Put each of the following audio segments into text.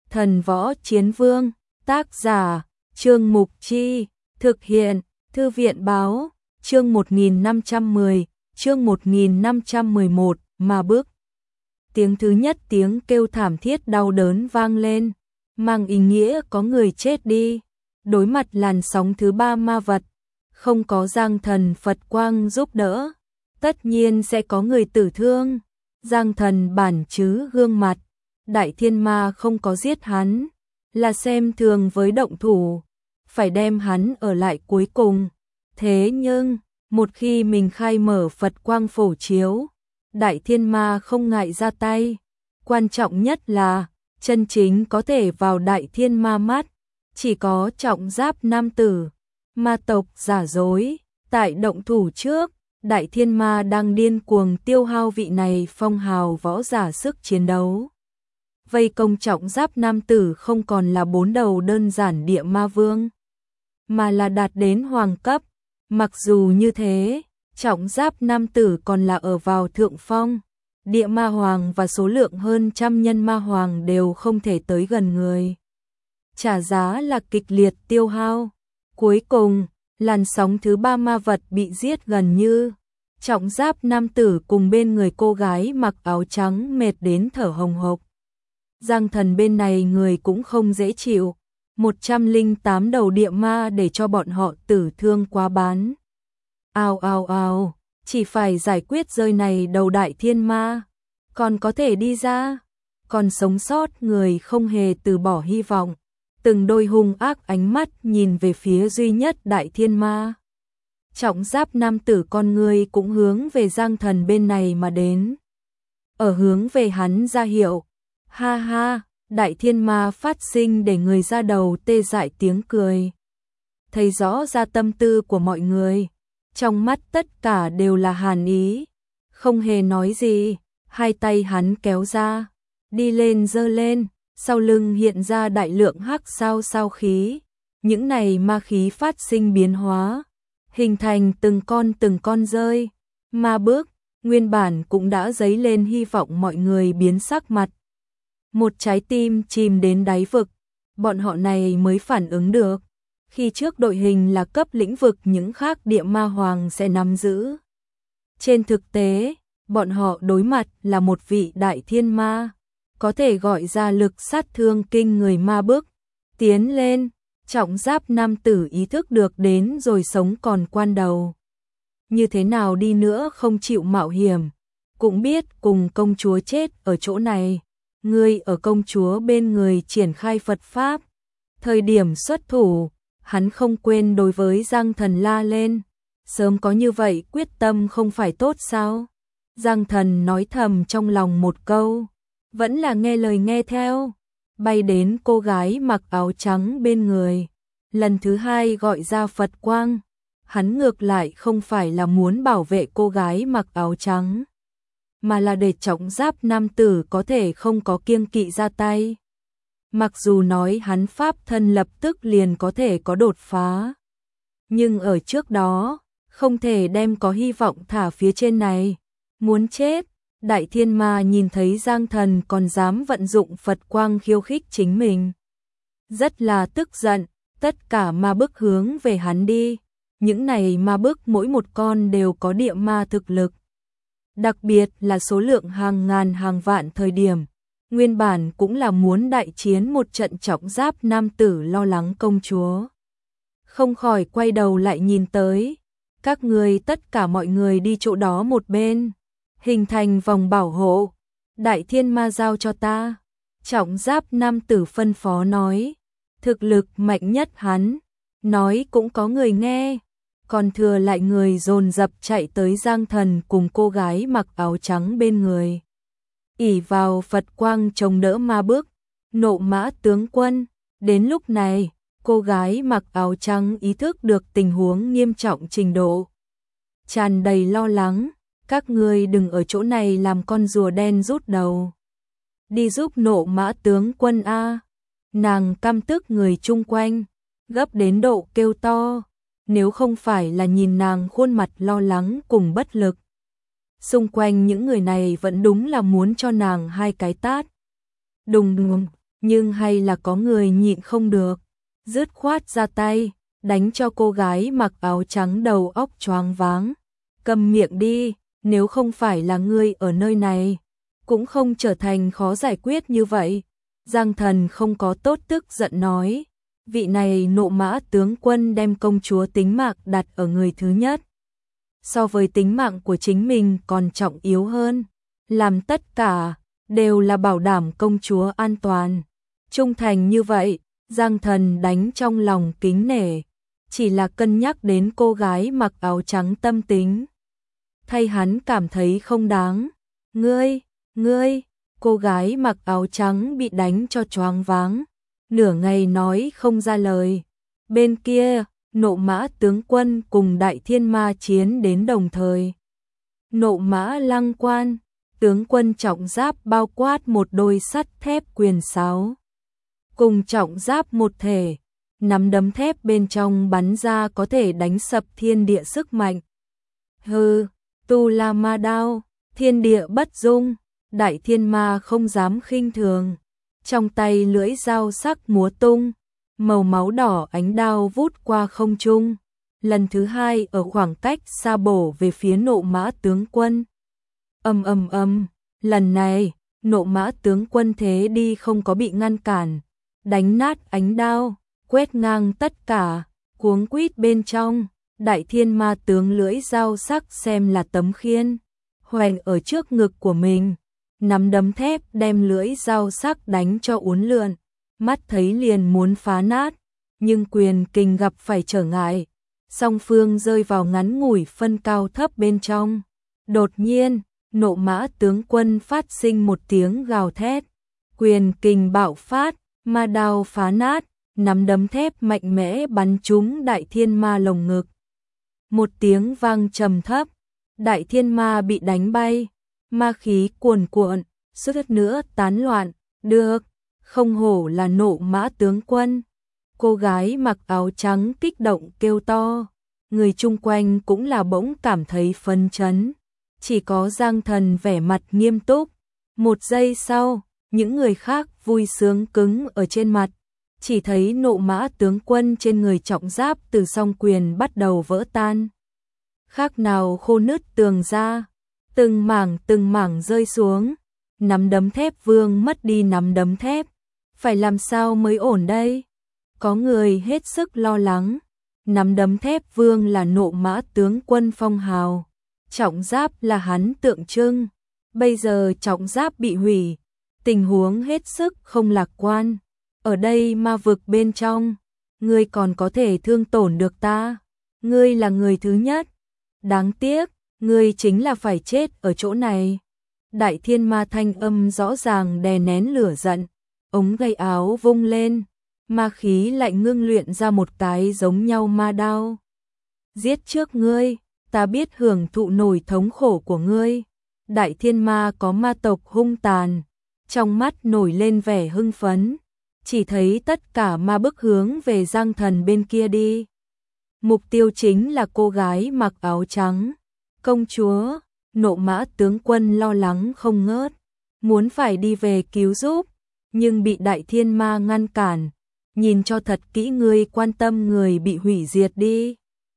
Thần Võ Chiến Vương, tác giả, Trương Mục Chi, thực hiện, Thư viện Báo, chương 1510, chương 1511, mà bước. Tiếng thứ nhất, tiếng kêu thảm thiết đau đớn vang lên, mang ý nghĩa có người chết đi. Đối mặt làn sóng thứ ba ma vật, không có Giang Thần Phật quang giúp đỡ, tất nhiên sẽ có người tử thương. Giang Thần bản chứ gương mặt, Đại Thiên Ma không có giết hắn, là xem thường với động thủ, phải đem hắn ở lại cuối cùng. Thế nhưng, một khi mình khai mở Phật quang phổ chiếu, Đại Thiên Ma không ngại ra tay. Quan trọng nhất là, chân chính có thể vào Đại Thiên Ma mắt, chỉ có Trọng Giáp nam tử, ma tộc giả dối. Tại động thủ trước, Đại Thiên Ma đang điên cuồng tiêu hao vị này phong hào võ giả sức chiến đấu. Vây công Trọng Giáp nam tử không còn là 4 đầu đơn giản địa ma vương, mà là đạt đến hoàng cấp. Mặc dù như thế, Trọng Giáp nam tử còn là ở vào thượng phong, địa ma hoàng và số lượng hơn trăm nhân ma hoàng đều không thể tới gần người. Trả giá là kịch liệt tiêu hao. Cuối cùng, làn sóng thứ ba ma vật bị giết gần như. Trọng Giáp nam tử cùng bên người cô gái mặc áo trắng mệt đến thở hồng hộc. Giang Thần bên này người cũng không dễ chịu, 108 đầu địa ma để cho bọn họ tử thương quá bán. Ao, chỉ phải giải quyết rơi này đầu Đại Thiên Ma, còn có thể đi ra, còn sống sót người không hề từ bỏ hy vọng. Từng đôi hung ác ánh mắt nhìn về phía duy nhất Đại Thiên Ma. Trọng Giáp nam tử con người cũng hướng về Giang Thần bên này mà đến. Ở hướng về hắn ra hiệu. Ha ha, Đại Thiên Ma phát sinh để người ra đầu tê dại tiếng cười. Thấy rõ ra tâm tư của mọi người, trong mắt tất cả đều là hàn ý, không hề nói gì. Hai tay hắn kéo ra, đi lên giơ lên, sau lưng hiện ra đại lượng hắc sao khí. Những này ma khí phát sinh biến hóa, hình thành từng con rơi. Ma bước, nguyên bản cũng đã dấy lên hy vọng mọi người biến sắc mặt. Một trái tim chìm đến đáy vực, bọn họ này mới phản ứng được. Khi trước đội hình là cấp lĩnh vực những khác địa ma hoàng sẽ nắm giữ. Trên thực tế, bọn họ đối mặt là một vị Đại Thiên Ma, có thể gọi ra lực sát thương kinh người. Ma bước tiến lên, Trọng Giáp nam tử ý thức được đến rồi sống còn quan đầu. Như thế nào đi nữa không chịu mạo hiểm, cũng biết cùng công chúa chết ở chỗ này. Người ở công chúa bên người triển khai Phật Pháp. Thời điểm xuất thủ, hắn không quên đối với Giang Thần la lên. Sớm có như vậy quyết tâm không phải tốt sao? Giang Thần nói thầm trong lòng một câu, vẫn là nghe lời nghe theo. Bay đến cô gái mặc áo trắng bên người, lần thứ hai gọi ra Phật quang. Hắn ngược lại không phải là muốn bảo vệ cô gái mặc áo trắng, mà là để Trọng Giáp nam tử có thể không có kiêng kỵ ra tay. Mặc dù nói hắn pháp thân lập tức liền có thể có đột phá, nhưng ở trước đó, không thể đem có hy vọng thả phía trên này. Muốn chết. Đại Thiên Ma nhìn thấy Giang Thần còn dám vận dụng Phật quang khiêu khích chính mình, rất là tức giận. Tất cả ma bức hướng về hắn đi. Những này ma bức mỗi một con đều có địa ma thực lực, đặc biệt là số lượng hàng ngàn hàng vạn. Thời điểm nguyên bản cũng là muốn đại chiến một trận. Trọng Giáp nam tử lo lắng công chúa, không khỏi quay đầu lại nhìn tới. Các người tất cả mọi người đi chỗ đó một bên, hình thành vòng bảo hộ. Đại Thiên Ma giao cho ta. Trọng Giáp nam tử phân phó nói. Thực lực mạnh nhất hắn nói cũng có người nghe, còn thừa lại người dồn dập chạy tới Giang Thần cùng cô gái mặc áo trắng bên người. Ỷ vào Phật quang chống đỡ ma bước, Nộ Mã tướng quân. Đến lúc này, cô gái mặc áo trắng ý thức được tình huống nghiêm trọng trình độ, tràn đầy lo lắng. Các ngươi đừng ở chỗ này làm con rùa đen rút đầu, đi giúp Nộ Mã tướng quân a. Nàng căm tức người chung quanh, gấp đến độ kêu to. Nếu không phải là nhìn nàng khuôn mặt lo lắng cùng bất lực, xung quanh những người này vẫn đúng là muốn cho nàng hai cái tát. Đùng đùng, nhưng hay là có người nhịn không được, dứt khoát ra tay, đánh cho cô gái mặc áo trắng đầu óc choáng váng. Câm miệng đi, nếu không phải là ngươi ở nơi này, cũng không trở thành khó giải quyết như vậy. Giang Thần không có tốt tức giận nói, vị này Nộ Mã tướng quân đem công chúa tính mạng đặt ở người thứ nhất. So với tính mạng của chính mình còn trọng yếu hơn, làm tất cả đều là bảo đảm công chúa an toàn. Trung thành như vậy, Giang Thần đánh trong lòng kính nể, chỉ là cân nhắc đến cô gái mặc áo trắng tâm tính. Thay hắn cảm thấy không đáng. Ngươi, cô gái mặc áo trắng bị đánh cho choáng váng, nửa ngày nói không ra lời. Bên kia, Nộ Mã tướng quân cùng Đại Thiên Ma chiến đến đồng thời. Nộ Mã Lăng Quan, tướng quân trọng giáp bao quát một đôi sắt thép quyền sáo. Cùng trọng giáp một thể, nắm đấm thép bên trong bắn ra có thể đánh sập thiên địa sức mạnh. Hừ, tu la ma đao, thiên địa bất dung, Đại Thiên Ma không dám khinh thường. Trong tay lưỡi dao sắc múa tung, màu máu đỏ ánh đao vút qua không trung, lần thứ hai ở khoảng cách xa bổ về phía Nộ Mã tướng quân. Ầm, lần này, Nộ Mã tướng quân thế đi không có bị ngăn cản, đánh nát ánh đao, quét ngang tất cả, cuống quýt bên trong, Đại Thiên Ma tướng lưỡi dao sắc xem là tấm khiên, hoành ở trước ngực của mình, nắm đấm thép đem lưỡi dao sắc đánh cho uốn lượn, mắt thấy liền muốn phá nát, nhưng quyền kình gặp phải trở ngại, song phương rơi vào ngắn ngủi phân cao thấp bên trong. Đột nhiên, Nộ Mã tướng quân phát sinh một tiếng gào thét, quyền kình bạo phát, ma đao phá nát, nắm đấm thép mạnh mẽ bắn trúng Đại Thiên Ma lồng ngực. Một tiếng vang trầm thấp, Đại Thiên Ma bị đánh bay, ma khí cuồn cuộn, suýt nữa tán loạn. Được, không hổ là Nộ Mã tướng quân. Cô gái mặc áo trắng kích động kêu to, người chung quanh cũng là bỗng cảm thấy phấn chấn. Chỉ có Giang Thần vẻ mặt nghiêm túc. Một giây sau, những người khác vui sướng cứng ở trên mặt. Chỉ thấy Nộ Mã tướng quân trên người trọng giáp từ song quyền bắt đầu vỡ tan. Khác nào khô nứt tường ra, từng mảng rơi xuống. Nắm đấm thép vương mất đi nắm đấm thép. Phải làm sao mới ổn đây? Có người hết sức lo lắng. Nắm đấm thép vương là Nộ Mã tướng quân phong hào, trọng giáp là hắn tượng trưng. Bây giờ trọng giáp bị hủy, tình huống hết sức không lạc quan. Ở đây ma vực bên trong, ngươi còn có thể thương tổn được ta. Ngươi là người thứ nhất. Đáng tiếc, ngươi chính là phải chết ở chỗ này. Đại Thiên Ma thanh âm rõ ràng đè nén lửa giận, ống tay áo vung lên, ma khí lại ngưng luyện ra một cái giống nhau ma đao. Giết trước ngươi, ta biết hưởng thụ nổi thống khổ của ngươi. Đại Thiên Ma có ma tộc hung tàn, trong mắt nổi lên vẻ hưng phấn, chỉ thấy tất cả ma bức hướng về Giang Thần bên kia đi. Mục tiêu chính là cô gái mặc áo trắng, công chúa. Nộ Mã tướng quân lo lắng không ngớt, muốn phải đi về cứu giúp, nhưng bị Đại Thiên Ma ngăn cản. Nhìn cho thật kỹ, ngươi quan tâm người bị hủy diệt đi.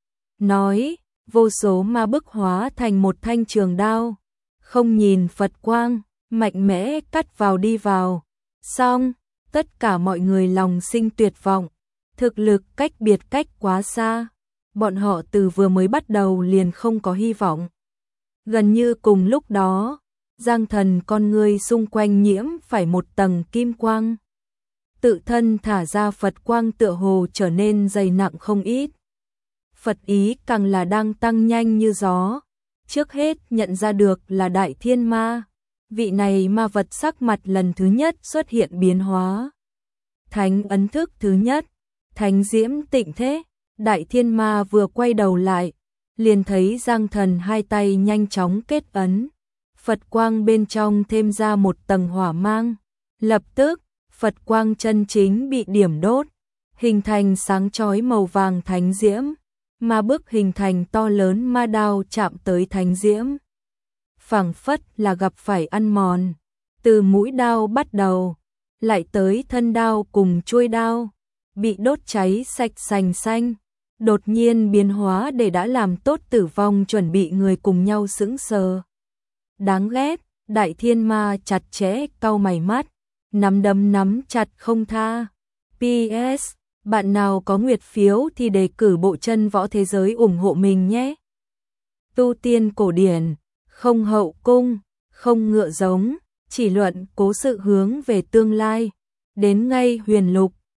Nói, vô số ma bức hóa thành một thanh trường đao, không nhìn Phật quang, mạnh mẽ cắt vào đi vào. Xong, tất cả mọi người lòng sinh tuyệt vọng, thực lực cách biệt cách quá xa. Bọn họ từ vừa mới bắt đầu liền không có hy vọng. Gần như cùng lúc đó, Giang Thần con người xung quanh nhiễm phải một tầng kim quang. Tự thân thả ra Phật quang tựa hồ trở nên dày nặng không ít. Phật ý càng là đang tăng nhanh như gió. Trước hết nhận ra được là Đại Thiên Ma. Vị này ma vật sắc mặt lần thứ nhất xuất hiện biến hóa. Thánh ấn thức thứ nhất, Thánh Diễm Tịnh Thế. Đại Thiên Ma vừa quay đầu lại, liền thấy Giang Thần hai tay nhanh chóng kết ấn. Phật quang bên trong thêm ra một tầng hỏa mang. Lập tức, Phật quang chân chính bị điểm đốt, hình thành sáng chói màu vàng thánh diễm. Ma bức hình thành to lớn ma đao chạm tới thánh diễm. Phảng phất là gặp phải ăn mòn. Từ mũi đao bắt đầu, lại tới thân đao cùng chuôi đao, bị đốt cháy sạch sành xanh, đột nhiên biến hóa để đã làm tốt tử vong chuẩn bị người cùng nhau sững sờ. Đáng ghét, Đại Thiên Ma chặt chẽ cau mày mắt, nắm đấm nắm chặt không tha. PS, bạn nào có nguyệt phiếu thì đề cử bộ chân võ thế giới ủng hộ mình nhé. Tu tiên cổ điển, không hậu cung, không ngựa giống, chỉ luận cố sự hướng về tương lai, đến ngay huyền lục,